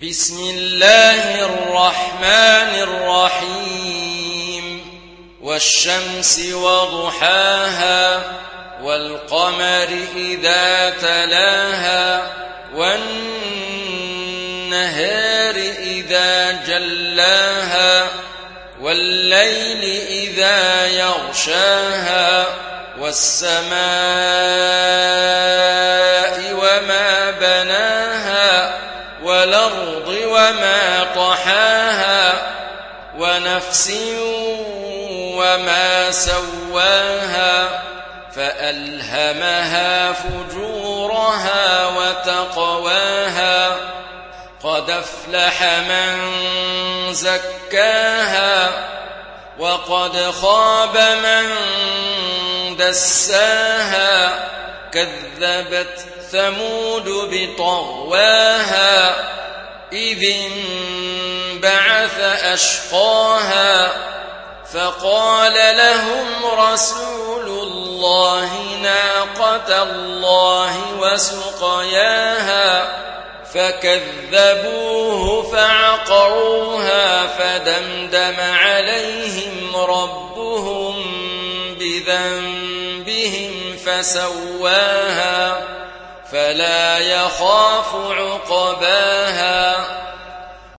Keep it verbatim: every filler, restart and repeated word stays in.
بسم الله الرحمن الرحيم والشمس وضحاها والقمر إذا تلاها والنهار إذا جلاها والليل إذا يغشاها والسماء وما بناها والأرض وما طحاها ونفس وما سواها فألهمها فجورها وتقواها قد أفلح من زكاها وقد خاب من دساها كذبت ثمود بطغواها إذ انبعث أشقاها فقال لهم رسول الله ناقة الله وسقياها فكذبوه فعقروها فدمدم عليهم ربهم بذنبهم فسواها فلا يخاف عقباها